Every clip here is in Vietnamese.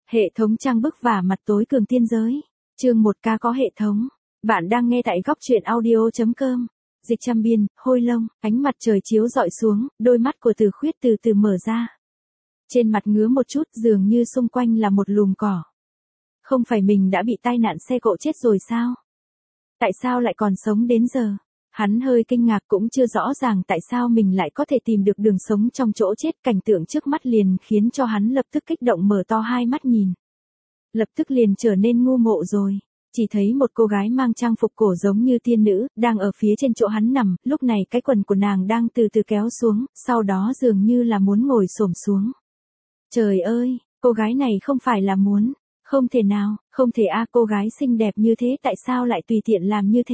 Hệ thống trang bức và mặt tối cường tiên giới. Chương 1K có hệ thống. Bạn đang nghe tại góc truyện audio.com. Dịch trăm biên, hôi lông, ánh mặt trời chiếu rọi xuống, đôi mắt của Từ Khuyết từ từ mở ra. Trên mặt ngứa một chút, dường như xung quanh là một lùm cỏ. Không phải mình đã bị tai nạn xe cộ chết rồi sao? Tại sao lại còn sống đến giờ? Hắn hơi kinh ngạc, cũng chưa rõ ràng tại sao mình lại có thể tìm được đường sống trong chỗ chết. Cảnh tượng trước mắt liền khiến cho hắn lập tức kích động, mở to hai mắt nhìn. Lập tức liền trở nên ngu ngộ rồi. Chỉ thấy một cô gái mang trang phục cổ giống như tiên nữ, đang ở phía trên chỗ hắn nằm. Lúc này cái quần của nàng đang từ từ kéo xuống, sau đó dường như là muốn ngồi xổm xuống. Trời ơi, cô gái này không phải là muốn. Không thể nào, không thể cô gái xinh đẹp như thế tại sao lại tùy tiện làm như thế?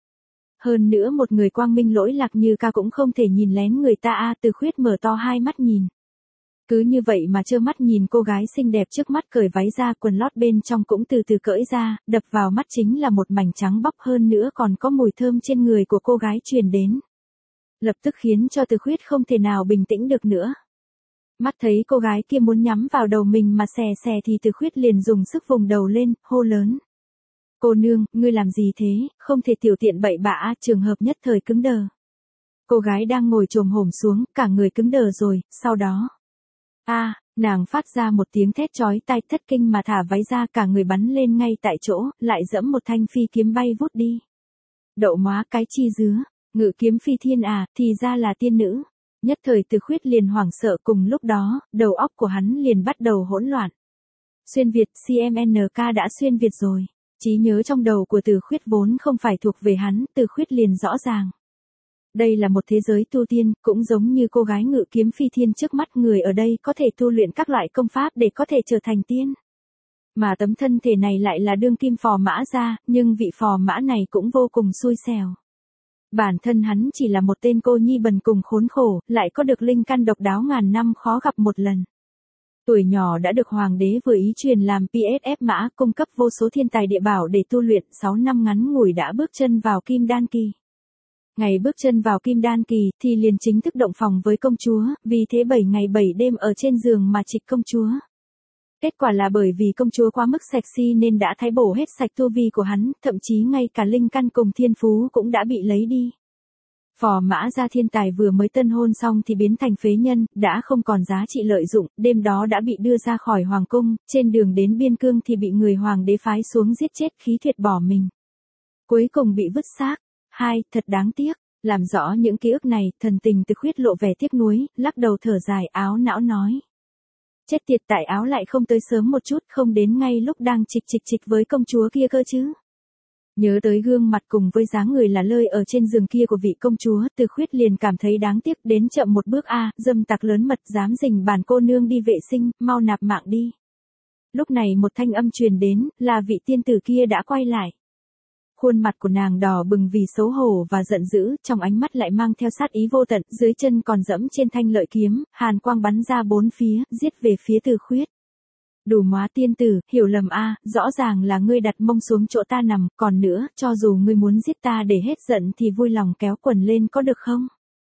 Hơn nữa một người quang minh lỗi lạc như ca cũng không thể nhìn lén người ta Từ Khuyết mở to hai mắt nhìn. Cứ như vậy mà trơ mắt nhìn cô gái xinh đẹp trước mắt cởi váy ra, quần lót bên trong cũng từ từ cởi ra, đập vào mắt chính là một mảnh trắng bóc, hơn nữa còn có mùi thơm trên người của cô gái truyền đến. Lập tức khiến cho Từ Khuyết không thể nào bình tĩnh được nữa. Mắt thấy cô gái kia muốn nhắm vào đầu mình mà xè xè thì Từ Khuyết liền dùng sức vùng đầu lên, hô lớn. Cô nương, ngươi làm gì thế, không thể tiểu tiện bậy bạ. Trường hợp nhất thời cứng đờ. Cô gái đang ngồi chồm hổm xuống, cả người cứng đờ rồi, sau đó. Nàng phát ra một tiếng thét chói tai, thất kinh mà thả váy ra, cả người bắn lên ngay tại chỗ, lại giẫm một thanh phi kiếm bay vút đi. Đậu móa cái chi dứa, ngự kiếm phi thiên thì ra là tiên nữ. Nhất thời Từ Khuyết liền hoảng sợ, cùng lúc đó, đầu óc của hắn liền bắt đầu hỗn loạn. Xuyên Việt, CMNK đã xuyên Việt rồi. Trí nhớ trong đầu của Từ Khuyết vốn không phải thuộc về hắn, Từ Khuyết liền rõ ràng. Đây là một thế giới tu tiên, cũng giống như cô gái ngự kiếm phi thiên trước mắt, người ở đây có thể tu luyện các loại công pháp để có thể trở thành tiên. Mà tấm thân thể này lại là đương kim phò mã gia, nhưng vị phò mã này cũng vô cùng xui xẻo. Bản thân hắn chỉ là một tên cô nhi bần cùng khốn khổ, lại có được linh căn độc đáo ngàn năm khó gặp một lần. Tuổi nhỏ đã được hoàng đế vừa ý truyền làm PSF mã, cung cấp vô số thiên tài địa bảo để tu luyện, 6 năm ngắn ngủi đã bước chân vào kim đan kỳ. Ngày bước chân vào kim đan kỳ thì liền chính thức động phòng với công chúa, vì thế 7 ngày 7 đêm ở trên giường mà trịch công chúa. Kết quả là bởi vì công chúa quá mức sexy nên đã thái bổ hết sạch tu vi của hắn, thậm chí ngay cả linh căn cùng thiên phú cũng đã bị lấy đi. Phò mã gia thiên tài vừa mới tân hôn xong thì biến thành phế nhân, đã không còn giá trị lợi dụng, đêm đó đã bị đưa ra khỏi hoàng cung, trên đường đến biên cương thì bị người hoàng đế phái xuống giết chết, khí tuyệt bỏ mình. Cuối cùng bị vứt xác. Thật đáng tiếc. Làm rõ những ký ức này, thần tình Từ Khuyết lộ vẻ tiếc nuối, lắc đầu thở dài, áo não nói. Chết tiệt, tại áo lại không tới sớm một chút, không đến ngay lúc đang trịch với công chúa kia cơ chứ. Nhớ tới gương mặt cùng với dáng người là lơi ở trên giường kia của vị công chúa, Từ Khuyết liền cảm thấy đáng tiếc, đến chậm một bước dâm tặc lớn mật dám rình bản cô nương đi vệ sinh, mau nạp mạng đi. Lúc này một thanh âm truyền đến, là vị tiên tử kia đã quay lại. Khuôn mặt của nàng đỏ bừng vì xấu hổ và giận dữ, trong ánh mắt lại mang theo sát ý vô tận, dưới chân còn dẫm trên thanh lợi kiếm, hàn quang bắn ra bốn phía, giết về phía Từ Khuyết. Đủ móa tiên tử, hiểu lầm rõ ràng là ngươi đặt mông xuống chỗ ta nằm, còn nữa, cho dù ngươi muốn giết ta để hết giận thì vui lòng kéo quần lên có được không?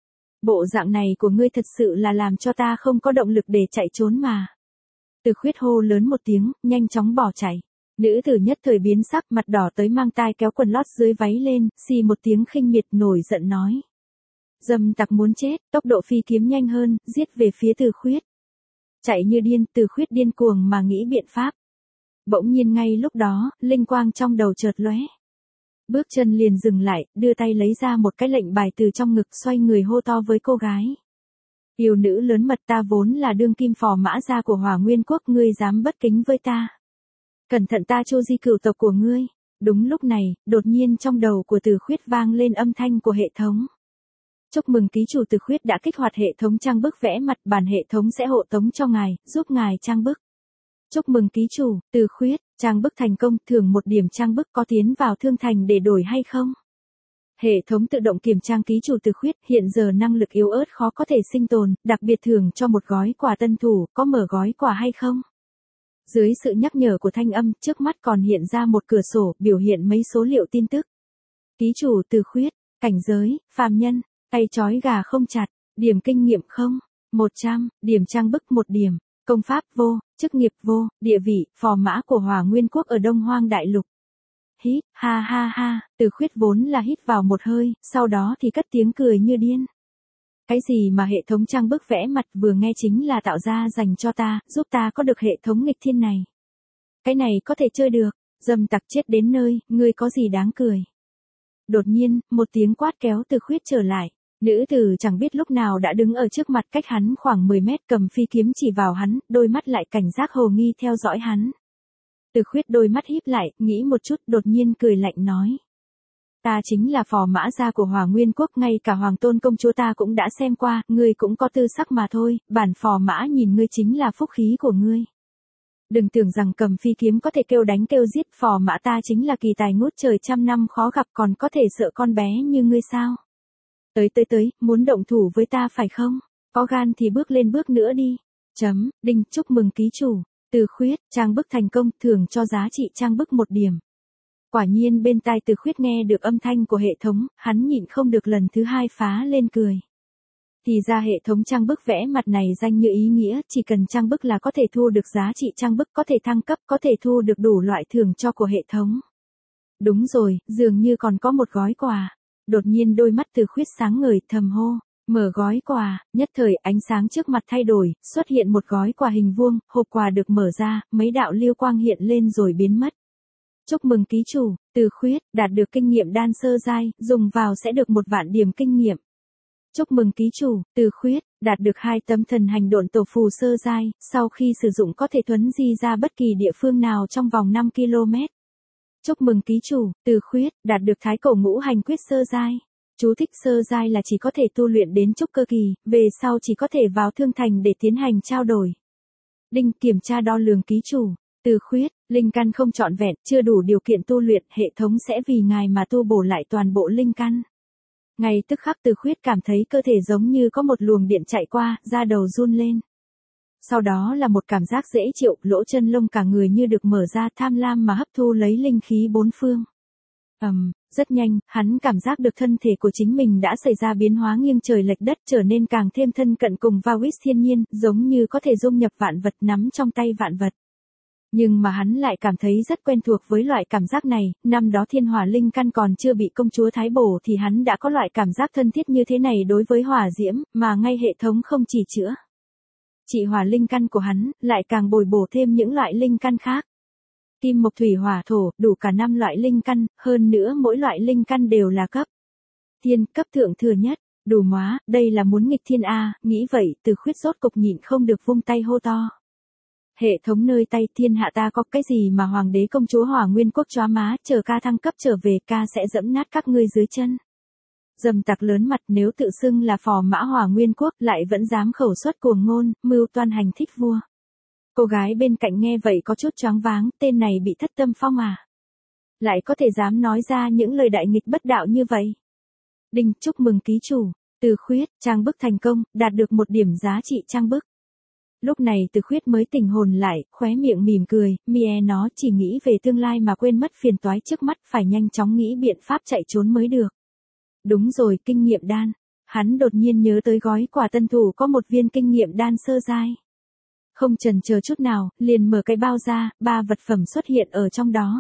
Bộ dạng này của ngươi thật sự là làm cho ta không có động lực để chạy trốn mà. Từ Khuyết hô lớn một tiếng, nhanh chóng bỏ chạy. Nữ tử nhất thời biến sắc, mặt đỏ tới mang tai, kéo quần lót dưới váy lên, xì một tiếng khinh miệt, nổi giận nói. Dâm tặc muốn chết, tốc độ phi kiếm nhanh hơn, giết về phía Từ Khuyết. Chạy như điên, Từ Khuyết điên cuồng mà nghĩ biện pháp. Bỗng nhiên ngay lúc đó, linh quang trong đầu chợt lóe. Bước chân liền dừng lại, đưa tay lấy ra một cái lệnh bài từ trong ngực, xoay người hô to với cô gái. Yêu nữ lớn mật, ta vốn là đương kim phò mã gia của Hỏa Nguyên Quốc, ngươi dám bất kính với ta. Cẩn thận ta Chu di cửu tộc của ngươi. Đúng lúc này, đột nhiên trong đầu của Từ Khuyết vang lên âm thanh của hệ thống. Chúc mừng ký chủ, Từ Khuyết đã kích hoạt hệ thống trang bức vẽ mặt, bản hệ thống sẽ hộ tống cho ngài, giúp ngài trang bức. Chúc mừng ký chủ, Từ Khuyết, trang bức thành công, thưởng 1 điểm trang bức, có tiến vào thương thành để đổi hay không? Hệ thống tự động kiểm tra ký chủ Từ Khuyết, hiện giờ năng lực yếu ớt khó có thể sinh tồn, đặc biệt thưởng cho một gói quà tân thủ, có mở gói quà hay không? Dưới sự nhắc nhở của thanh âm, trước mắt còn hiện ra một cửa sổ, biểu hiện mấy số liệu tin tức. Ký chủ Từ Khuyết, cảnh giới, phàm nhân, tay trói gà không chặt, điểm kinh nghiệm không, 100, điểm trang bức 1 điểm, công pháp vô, Chức nghiệp vô, địa vị, phò mã của Hỏa Nguyên Quốc ở Đông Hoang Đại Lục. Hít, ha ha ha, Từ Khuyết vốn là hít vào một hơi, sau đó thì cất tiếng cười như điên. Cái gì mà hệ thống trang bức vẽ mặt vừa nghe chính là tạo ra dành cho ta, giúp ta có được hệ thống nghịch thiên này. Cái này có thể chơi được, dâm tặc chết đến nơi, ngươi có gì đáng cười. Đột nhiên, một tiếng quát kéo Từ Khuyết trở lại. Nữ tử chẳng biết lúc nào đã đứng ở trước mặt cách hắn khoảng 10 mét cầm phi kiếm chỉ vào hắn, đôi mắt lại cảnh giác hồ nghi theo dõi hắn. Từ Khuyết đôi mắt híp lại, nghĩ một chút, đột nhiên cười lạnh nói. Ta chính là phò mã gia của Hỏa Nguyên Quốc, ngay cả Hoàng Tôn công chúa ta cũng đã xem qua, ngươi cũng có tư sắc mà thôi, bản phò mã nhìn ngươi chính là phúc khí của ngươi. Đừng tưởng rằng cầm phi kiếm có thể kêu đánh kêu giết, phò mã ta chính là kỳ tài ngút trời trăm năm khó gặp, còn có thể sợ con bé như ngươi sao? Tới, muốn động thủ với ta phải không? Có gan thì bước lên bước nữa đi. Đinh, chúc mừng ký chủ. Từ Khuyết, trang bức thành công, thưởng cho giá trị trang bức 1 điểm. Quả nhiên bên tai Từ Khuyết nghe được âm thanh của hệ thống, hắn nhịn không được lần thứ 2 phá lên cười. Thì ra hệ thống trang bức vẽ mặt này danh như ý nghĩa, chỉ cần trang bức là có thể thu được giá trị trang bức, có thể thăng cấp, có thể thu được đủ loại thưởng cho của hệ thống. Đúng rồi, dường như còn có một gói quà. Đột nhiên đôi mắt Từ Khuyết sáng ngời, thầm hô, mở gói quà, nhất thời ánh sáng trước mặt thay đổi, xuất hiện một gói quà hình vuông, hộp quà được mở ra, mấy đạo lưu quang hiện lên rồi biến mất. Chúc mừng ký chủ, Từ Khuyết, đạt được kinh nghiệm đan sơ giai, dùng vào sẽ được 1 vạn điểm kinh nghiệm. Chúc mừng ký chủ, Từ Khuyết, đạt được 2 tấm thần hành độn tổ phù sơ giai, sau khi sử dụng có thể thuấn di ra bất kỳ địa phương nào trong vòng 5 km. Chúc mừng ký chủ, Từ Khuyết, đạt được thái cổ ngũ hành quyết sơ giai. Chú thích sơ giai là chỉ có thể tu luyện đến trúc cơ kỳ, về sau chỉ có thể vào thương thành để tiến hành trao đổi. Đinh, kiểm tra đo lường ký chủ, Từ Khuyết, linh căn không trọn vẹn, chưa đủ điều kiện tu luyện, hệ thống sẽ vì ngài mà tu bổ lại toàn bộ linh căn. Ngay tức khắc Từ Khuyết cảm thấy cơ thể giống như có một luồng điện chạy qua, da đầu run lên. Sau đó là một cảm giác dễ chịu, lỗ chân lông cả người như được mở ra, tham lam mà hấp thu lấy linh khí bốn phương. Rất nhanh, hắn cảm giác được thân thể của chính mình đã xảy ra biến hóa nghiêng trời lệch đất, trở nên càng thêm thân cận cùng Vavis thiên nhiên, giống như có thể dung nhập vạn vật, nắm trong tay vạn vật. Nhưng mà hắn lại cảm thấy rất quen thuộc với loại cảm giác này, năm đó thiên hỏa linh căn còn chưa bị công chúa Thái bổ thì hắn đã có loại cảm giác thân thiết như thế này đối với hỏa diễm, mà ngay hệ thống không chỉ chữa trị hỏa linh căn của hắn, lại càng bồi bổ thêm những loại linh căn khác. Kim mộc thủy hỏa thổ, đủ cả 5 loại linh căn, hơn nữa mỗi loại linh căn đều là cấp thiên, cấp thượng thừa nhất. Đủ móa, đây là muốn nghịch thiên a, nghĩ vậy, Từ Khuyết rốt cục nhịn không được vung tay hô to. Hệ thống nơi tay, thiên hạ ta có cái gì mà hoàng đế công chúa Hỏa Nguyên Quốc chóa má, chờ ca thăng cấp trở về, ca sẽ dẫm nát các ngươi dưới chân. Dâm tặc lớn mặt, nếu tự xưng là phò mã Hỏa Nguyên Quốc lại vẫn dám khẩu xuất cuồng ngôn, mưu toan hành thích vua. Cô gái bên cạnh nghe vậy có chút choáng váng, tên này bị thất tâm phong à? Lại có thể dám nói ra những lời đại nghịch bất đạo như vậy. Đinh, chúc mừng ký chủ, Từ Khuyết, trang bức thành công, đạt được 1 điểm giá trị trang bức. Lúc này Từ Khuyết mới tỉnh hồn lại, khóe miệng mỉm cười, mie nó chỉ nghĩ về tương lai mà quên mất phiền toái trước mắt, phải nhanh chóng nghĩ biện pháp chạy trốn mới được. Đúng rồi, kinh nghiệm đan. Hắn đột nhiên nhớ tới gói quà tân thủ có 1 viên kinh nghiệm đan sơ giai. Không chần chờ chút nào, liền mở cái bao ra, 3 vật phẩm xuất hiện ở trong đó.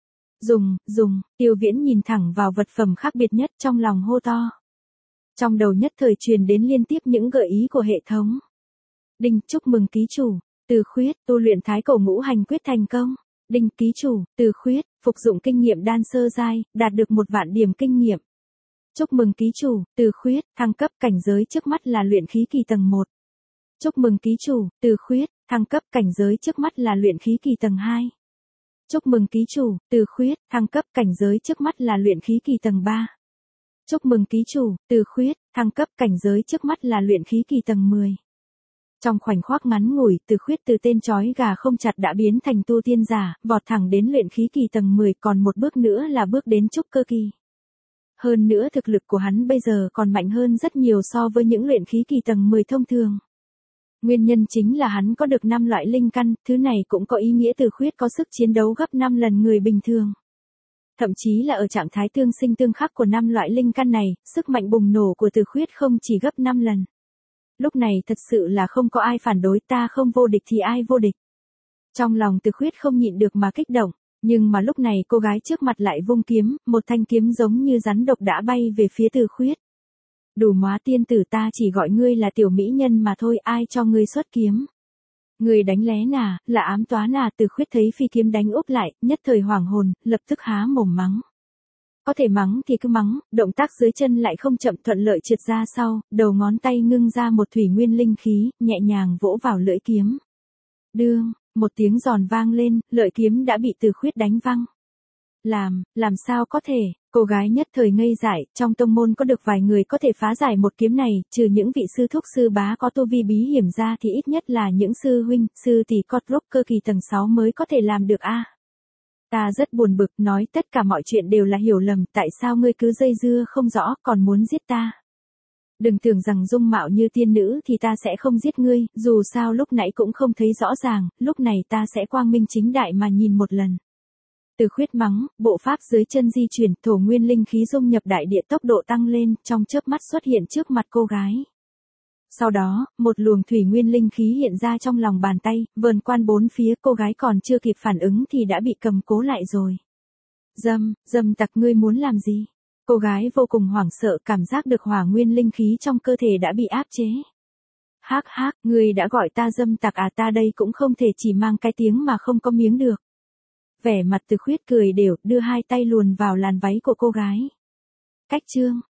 Dùng, Tiêu Viễn nhìn thẳng vào vật phẩm khác biệt nhất, trong lòng hô to. Trong đầu nhất thời truyền đến liên tiếp những gợi ý của hệ thống. Đinh, chúc mừng ký chủ, Từ Khuyết, tu luyện thái cổ ngũ hành quyết thành công. Đinh, ký chủ, Từ Khuyết, phục dụng kinh nghiệm đan sơ giai, đạt được 1 vạn điểm kinh nghiệm. Chúc mừng ký chủ, Từ Khuyết, thăng cấp, cảnh giới trước mắt là luyện khí kỳ tầng 1. Chúc mừng ký chủ, Từ Khuyết, thăng cấp, cảnh giới trước mắt là luyện khí kỳ tầng 2. Chúc mừng ký chủ, Từ Khuyết, thăng cấp, cảnh giới trước mắt là luyện khí kỳ tầng 3. Chúc mừng ký chủ, Từ Khuyết, thăng cấp, cảnh giới trước mắt là luyện khí kỳ tầng 10. Trong khoảnh khắc ngắn ngủi, Từ Khuyết từ tên chói gà không chặt đã biến thành tu tiên giả, vọt thẳng đến luyện khí kỳ tầng 10, còn một bước nữa là bước đến trúc cơ kỳ. Hơn nữa thực lực của hắn bây giờ còn mạnh hơn rất nhiều so với những luyện khí kỳ tầng 10 thông thường. Nguyên nhân chính là hắn có được 5 loại linh căn, thứ này cũng có ý nghĩa Từ Khuyết có sức chiến đấu gấp 5 lần người bình thường. Thậm chí là ở trạng thái tương sinh tương khắc của 5 loại linh căn này, sức mạnh bùng nổ của Từ Khuyết không chỉ gấp 5 lần. Lúc này thật sự là không có ai phản đối, ta không vô địch thì ai vô địch. Trong lòng Từ Khuyết không nhịn được mà kích động, nhưng mà lúc này cô gái trước mặt lại vung kiếm, một thanh kiếm giống như rắn độc đã bay về phía Từ Khuyết. Đủ móa tiên tử, ta chỉ gọi ngươi là tiểu mỹ nhân mà thôi, ai cho ngươi xuất kiếm. Ngươi đánh lén à, là ám toán à? Từ Khuyết thấy phi kiếm đánh úp lại, nhất thời hoảng hồn, lập tức há mồm mắng. Có thể mắng thì cứ mắng, động tác dưới chân lại không chậm, thuận lợi trượt ra sau, đầu ngón tay ngưng ra một thủy nguyên linh khí, nhẹ nhàng vỗ vào lưỡi kiếm. Đương, một tiếng giòn vang lên, lợi kiếm đã bị Từ Khuyết đánh văng. Làm sao có thể? Cô gái nhất thời ngây dại, trong tông môn có được vài người có thể phá giải một kiếm này, trừ những vị sư thúc sư bá có tu vi bí hiểm ra thì ít nhất là những sư huynh, sư tỷ cốt rốc cơ kỳ tầng 6 mới có thể làm được a. Ta rất buồn bực, nói tất cả mọi chuyện đều là hiểu lầm, tại sao ngươi cứ dây dưa không rõ, còn muốn giết ta? Đừng tưởng rằng dung mạo như tiên nữ thì ta sẽ không giết ngươi, dù sao lúc nãy cũng không thấy rõ ràng, lúc này ta sẽ quang minh chính đại mà nhìn một lần. Từ Khuyết mắng, bộ pháp dưới chân di chuyển, thổ nguyên linh khí dung nhập đại địa, tốc độ tăng lên, trong chớp mắt xuất hiện trước mặt cô gái. Sau đó, một luồng thủy nguyên linh khí hiện ra trong lòng bàn tay, vờn quanh bốn phía, cô gái còn chưa kịp phản ứng thì đã bị cầm cố lại rồi. Dâm tặc, ngươi muốn làm gì? Cô gái vô cùng hoảng sợ, cảm giác được hỏa nguyên linh khí trong cơ thể đã bị áp chế. Hắc, ngươi đã gọi ta dâm tặc à? Ta đây cũng không thể chỉ mang cái tiếng mà không có miếng được. Vẻ mặt Từ Khuyết cười đều, đưa hai tay luồn vào làn váy của cô gái. Cách chương